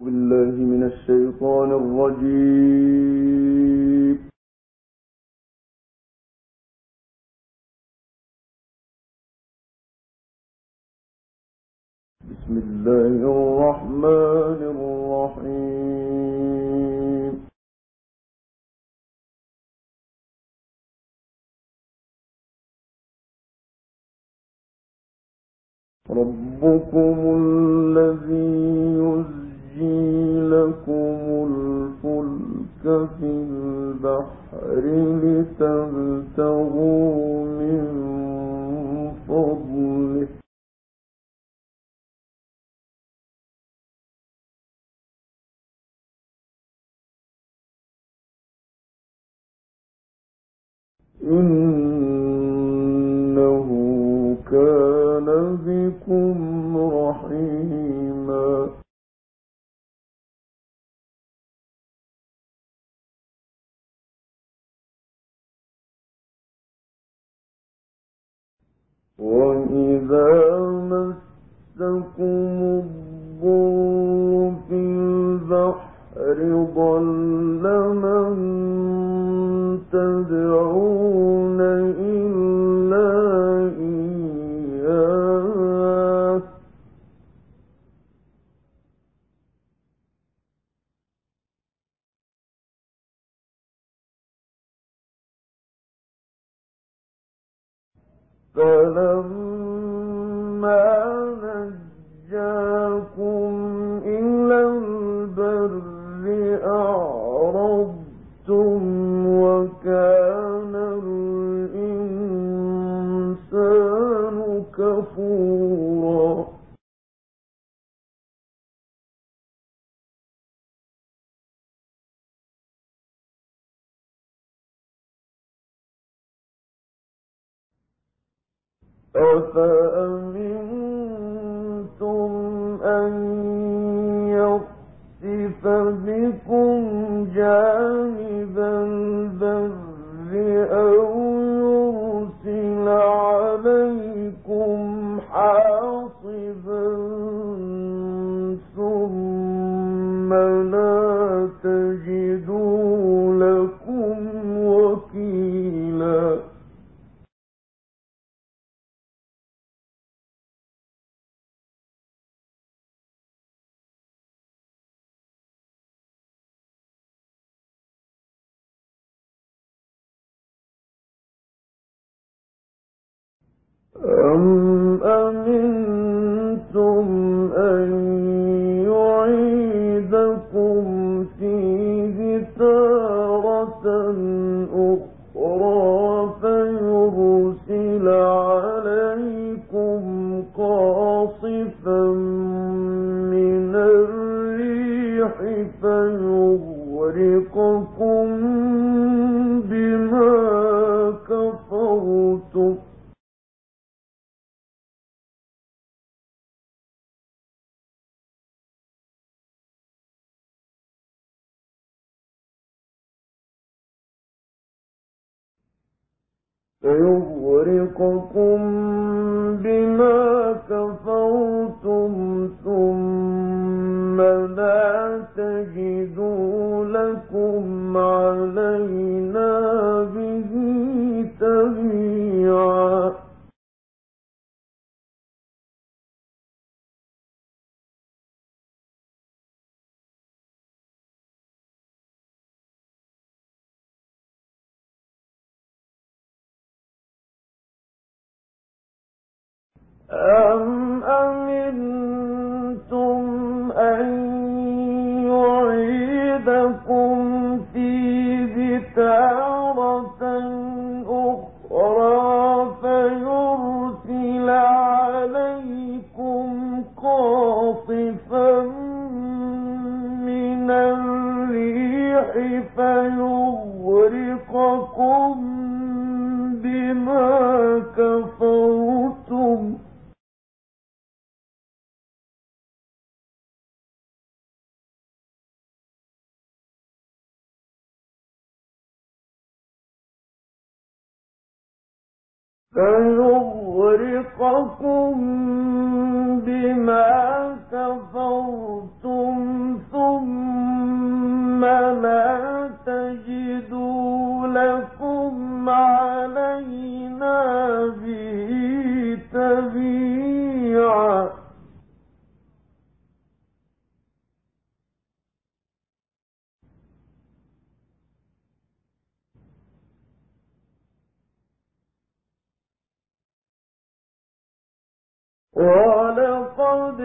بالله من الشيطان الرجيم. بسم الله الرحمن الرحيم. ربكم الذي يزجي لكم الفلك في البحر لتبتغوا من فضله إنه كان بكم رحيما. وإذا مسكم الضر في البحر ضل من تدعون إلا إياه فلما نجاكم إلى البر أعرضتم وكان الإنسان كفورا. أفأمنتم أن يخسف بكم جانب البر أو يرسل عليكم حاصبا ثم لا تجدوا لكم وكيلا. أم أمنتم أن يعيدكم فيه تارة أخرى فيرسل عليكم قاصفا من الريح فيغرقكم بما كفرتم ثم لا تجدوا لكم علينا به تبيعا. أم أمنتم أن يعيدكم فيه تارة أخرى فيرسل عليكم قاصفا من الريح فيغرقكم بما كفرتم فيغرقكم بما كفرتم ولقد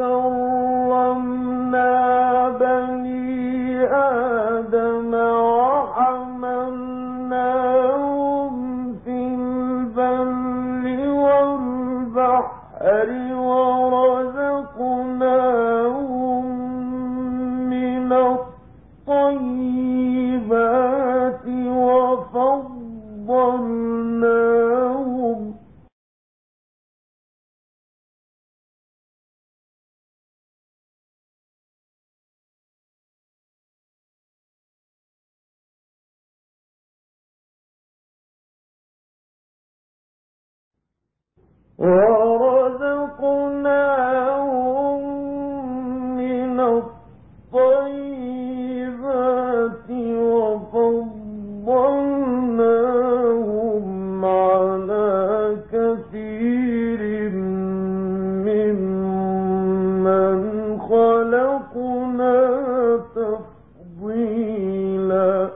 كرمنا بني آدم وحملناهم في البر والبحر ورزقناهم من الطيبات وفضلناهم ورزقناهم من الطيبات وفضلناهم على كثير ممن خلقنا تفضيلا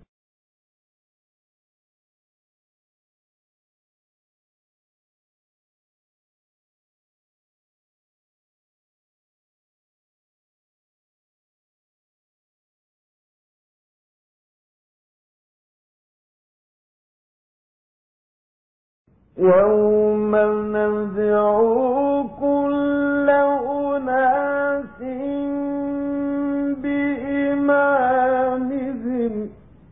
يوم ندعو كل أناس بإمامهم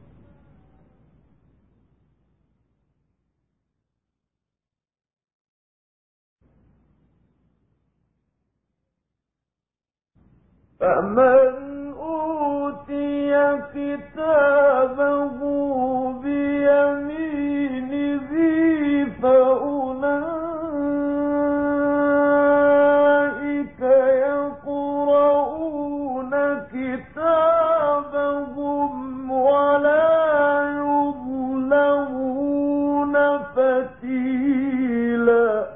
فمن أوتي كتابه بيمينه فأولئك يقرؤون كتابهم ولا يظلمون فتيلا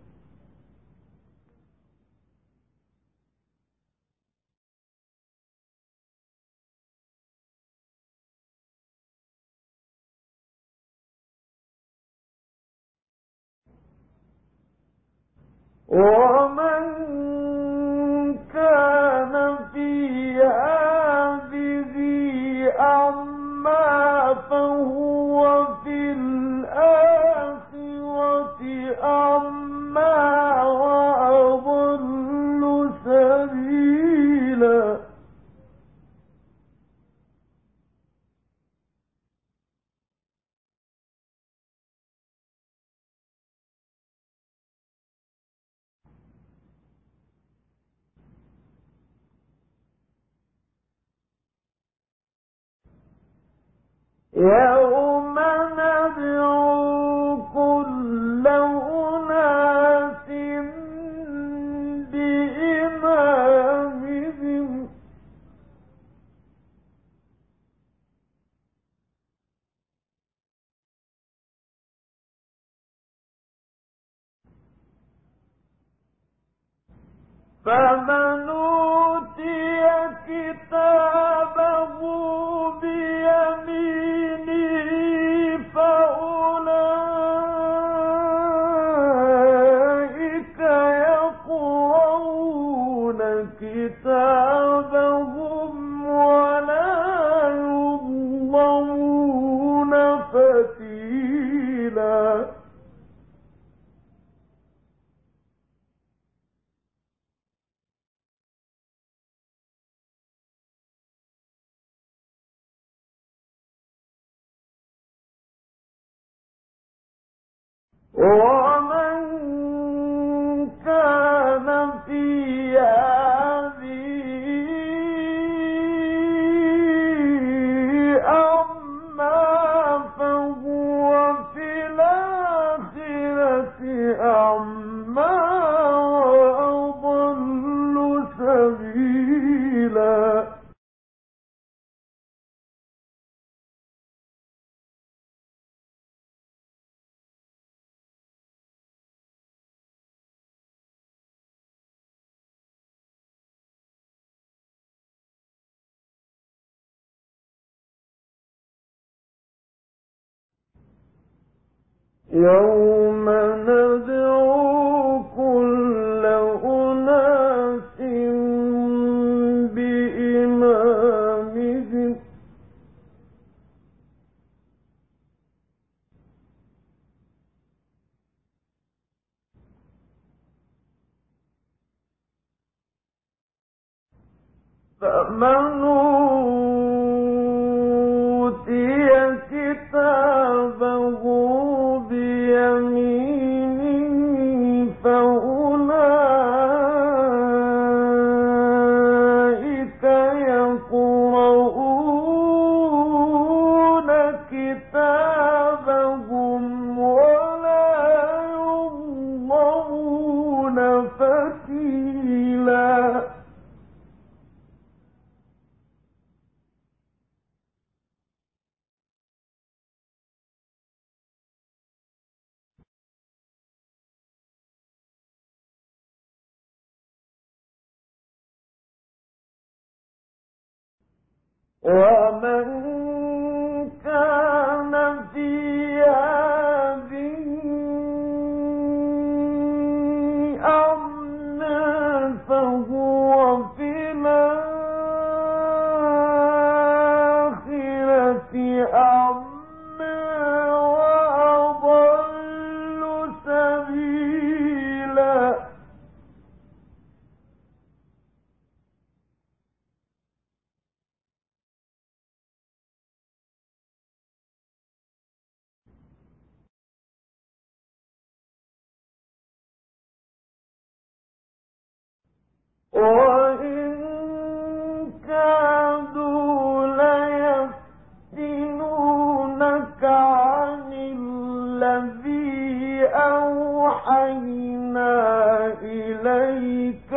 ومن كان في هذه أعمى فهو في الآخرة أعمى وأضل سبيلا يوم ندعو كل أناس بإمامهم فمن أوتي كتابه بيمينه فأولئك يقرؤون كتابهم ولا يظلمون فتيلا ومن كان في هذه أعمى فهو في الآخرة أعمى وأضل سبيلا يوم ندعو كل فمن أوتي كتابه بيمينه فأولئك يقرؤون كتابهم ولا يظلمون فتيلا. ومن كان في هذه أعمى فهو في الآخرة أعمى وأضل سبيلا. وإن كادوا ليفتنونك عن الذي أوحينا إليك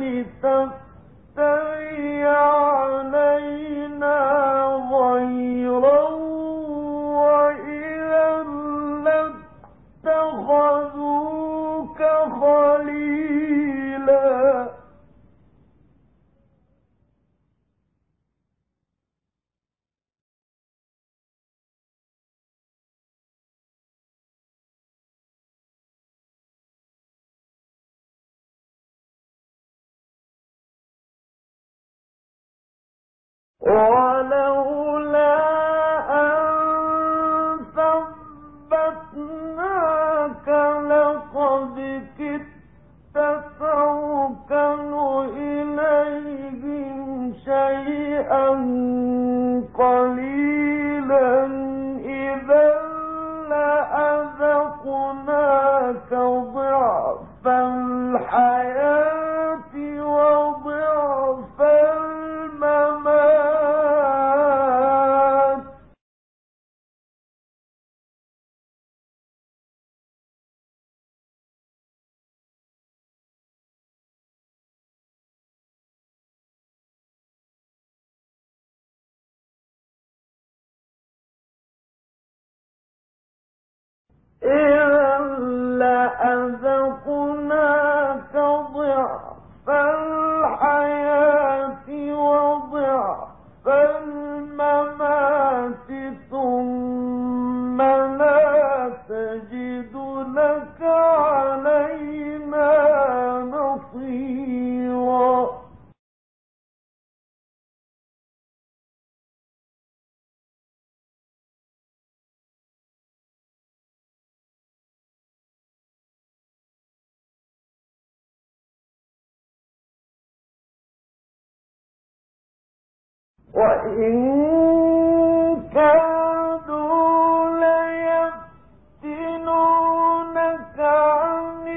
لتفتري علينا غيره وإذا لاتخذوك خليلا. ولولا أن ثبتناك لقد كدت تركن إليهم شيئا قليلا إذا لأذقناك ضعف الحياة وضعف الممات. إذا لأذقناك ضعف الحياة وضعف الممات ثم لا تجد لك علينا نصيرا. وإن كادوا ليفتنونك عن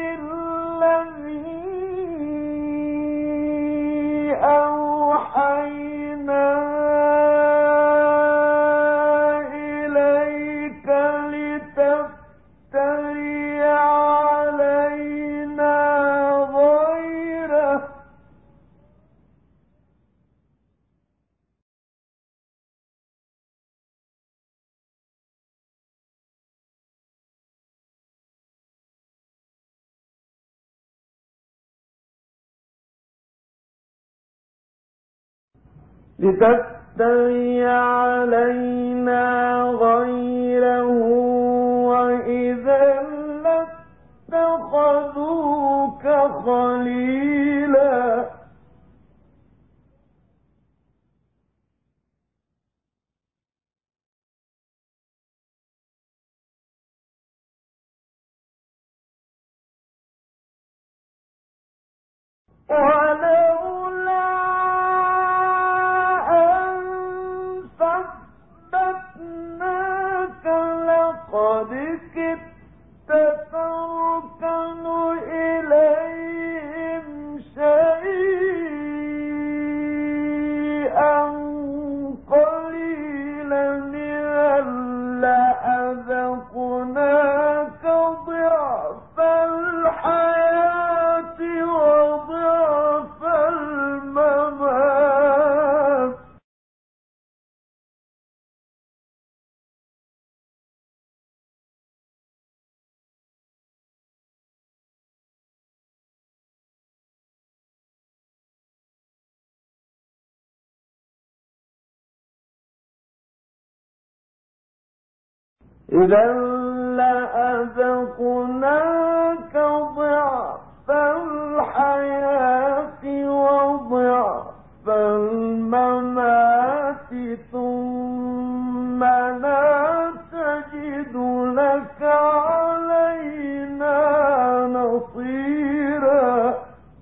الذي أوحينا إليك لتفتري علينا غيره وإذا لاتخذوك خليلا. ولولا شيئا قليلا إذا لأذقناك ضعف الحياة وضعف الممات. إذا لأذقناك ضعف الحياة وضعف الممات ثم لا تجد لك علينا نصيرا.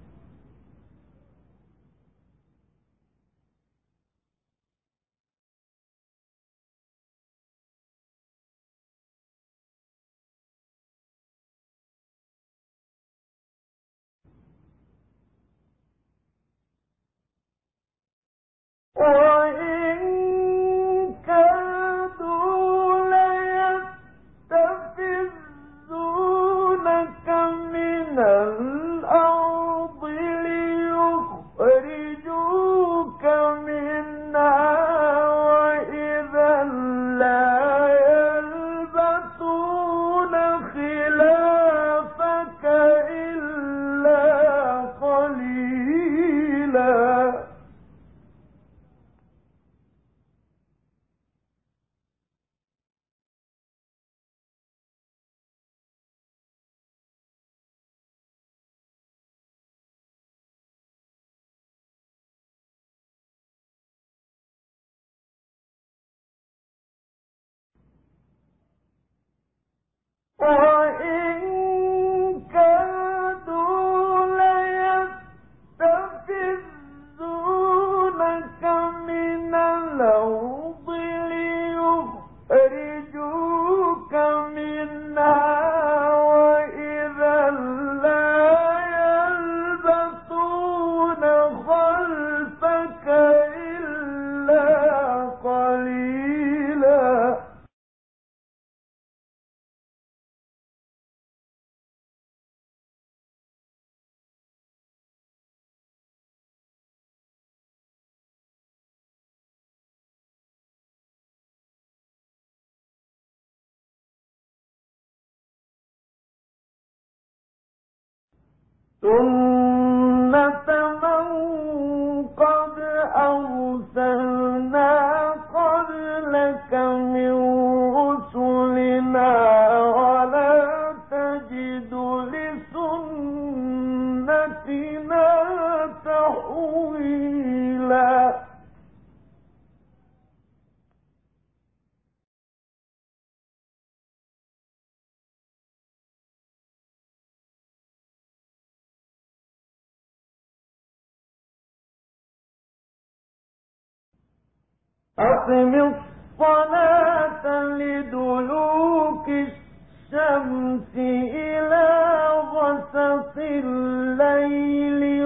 وإن كادوا ليستفزونك من الأرض ليخرجوك منها وإذا لا يلبثون خلافك إلا قليلا. وإن كادوا ليستفزونك من الأرض ليخرجوك منها وإذا لا يلبثون خلفك إلا قليلا. سنة من قد أرسلنا قبلك من رسلنا ولا تجد لسنتنا تحويلا. أقم الصلاة لدلوك الشمس إلى غسق الليل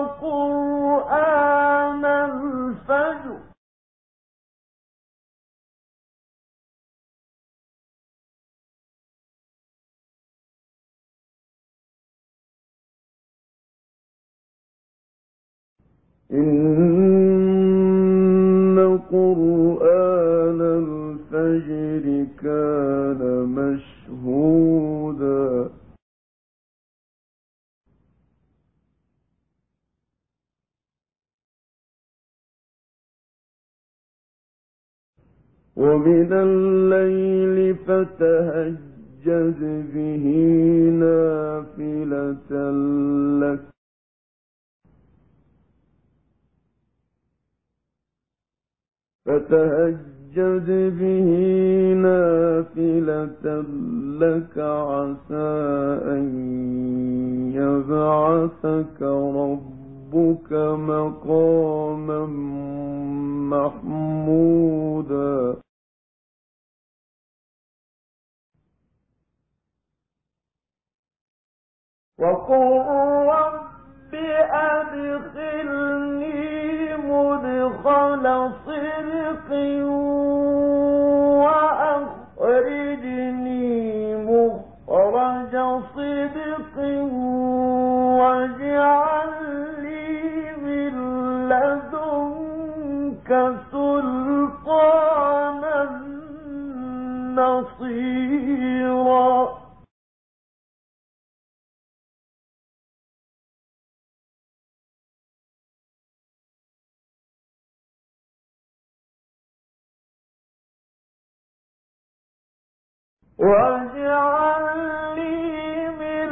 وقرآن الفجر إن قرآن الفجر كان مشهودا. ومن الليل فتهجد به نافلة لك عسى أن يبعثك ربك مقاما محمودا. وقل رب أدخلني مدخل صدق وأخرجني مخرج صدق واجعل لي من لدنك سلطانا نصيرا واجعل لي من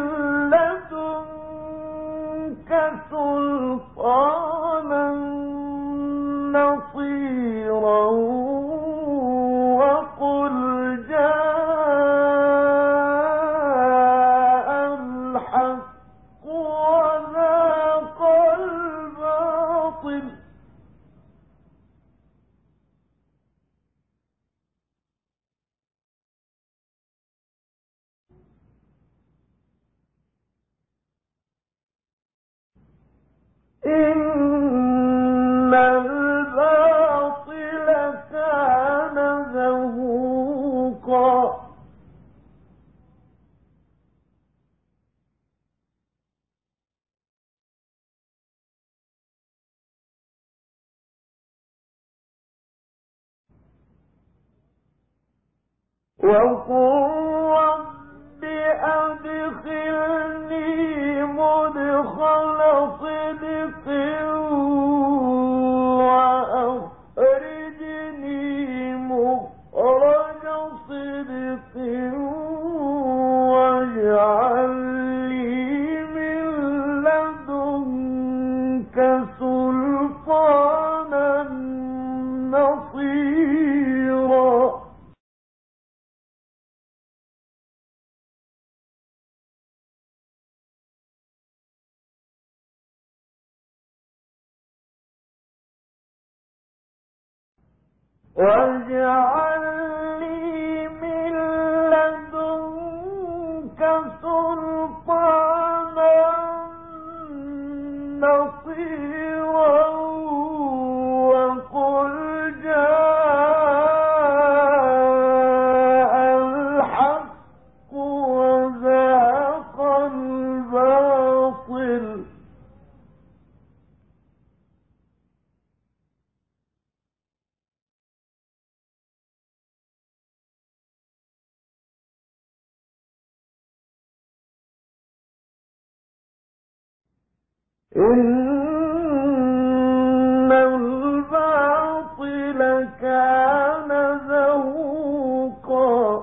لدنك سلطانا نصيرا وقل جاء الحق وزهق الباطل إن الباطل كان زهوقا وقل رب أدخلني مدخل صدق وأخرجني مخرج صدق واجعل لي من لدنك سلطانا نصيرا واجعل لي من لدنك سلطانا نصيرا وقل جاء الحق وزهق الباطل إن الباطل كان زهوقا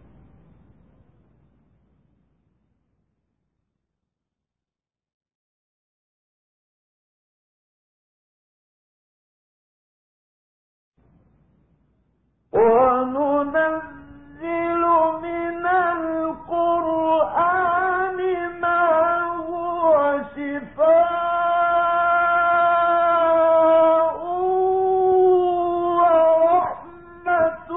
وننزل من القرآن ما هو شفاء ورحمة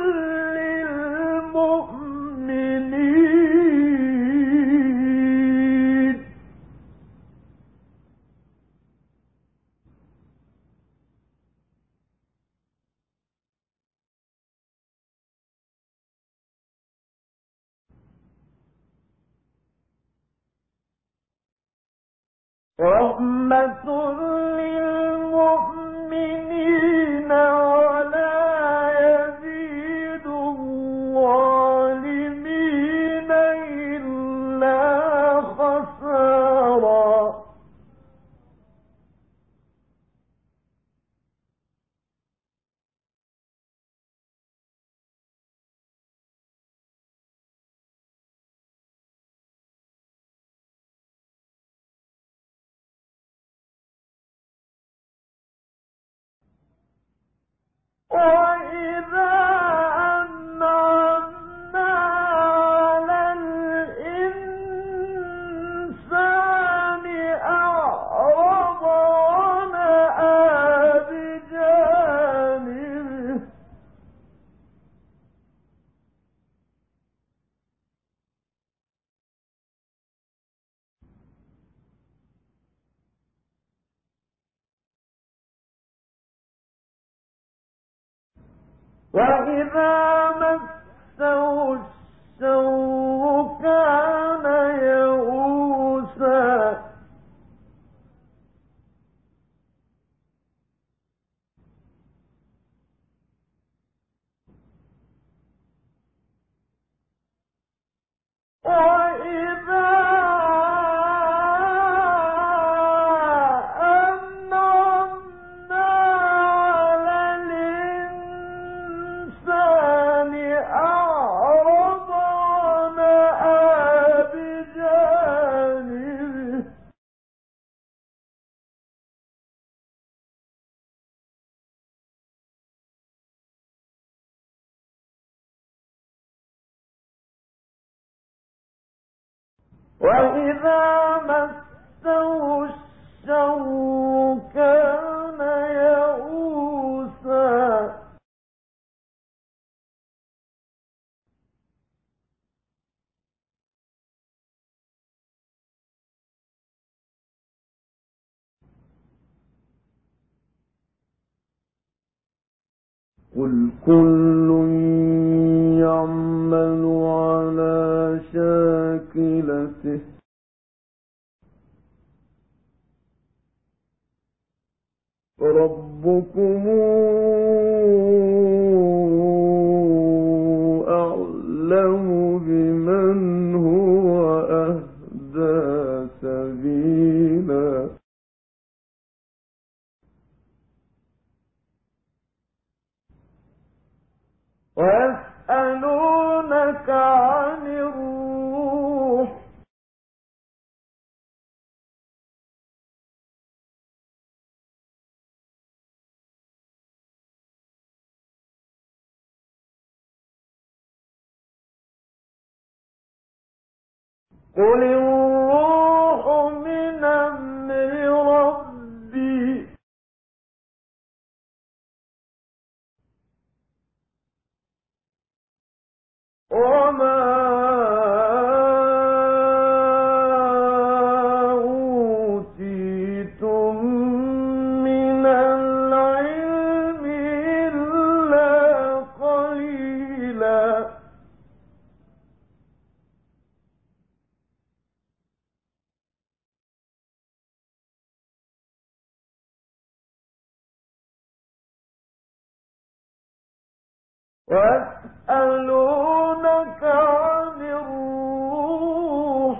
للمؤمنين رحمة للمؤمنين ولا يزيد الظالمين إلا خسارا وإذا مسه الشر كان يئوسا وإذا أنعمنا على الإنسان أعرض ونأى بجانبه وإذا مسه الشر كان يئوسا قل كل يعمل على شاكلته ربكم أعلم بمن هو أهدى سبيلا ويسألونك عن الروح قل الروح من أمر ربي وما أوتيتم من العلم إلا قليلا ويسألونك عن الروح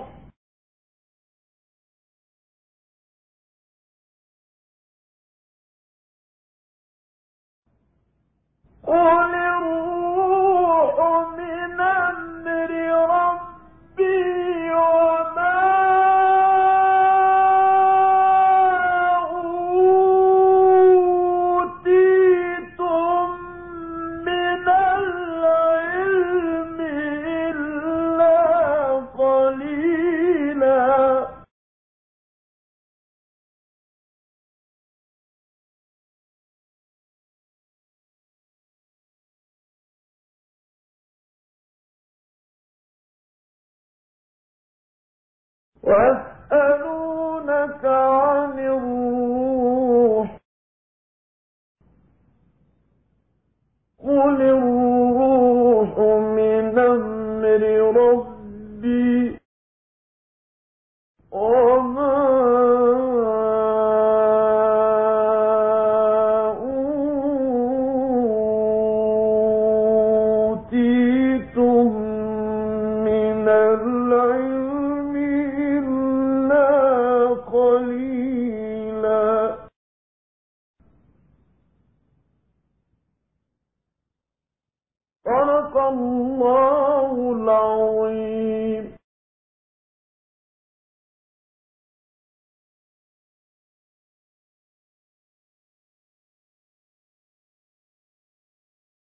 قل الروح من أمر ربي وما أوتيتم من العلم إلا قليلا ويسألونك عن الروح قل الروح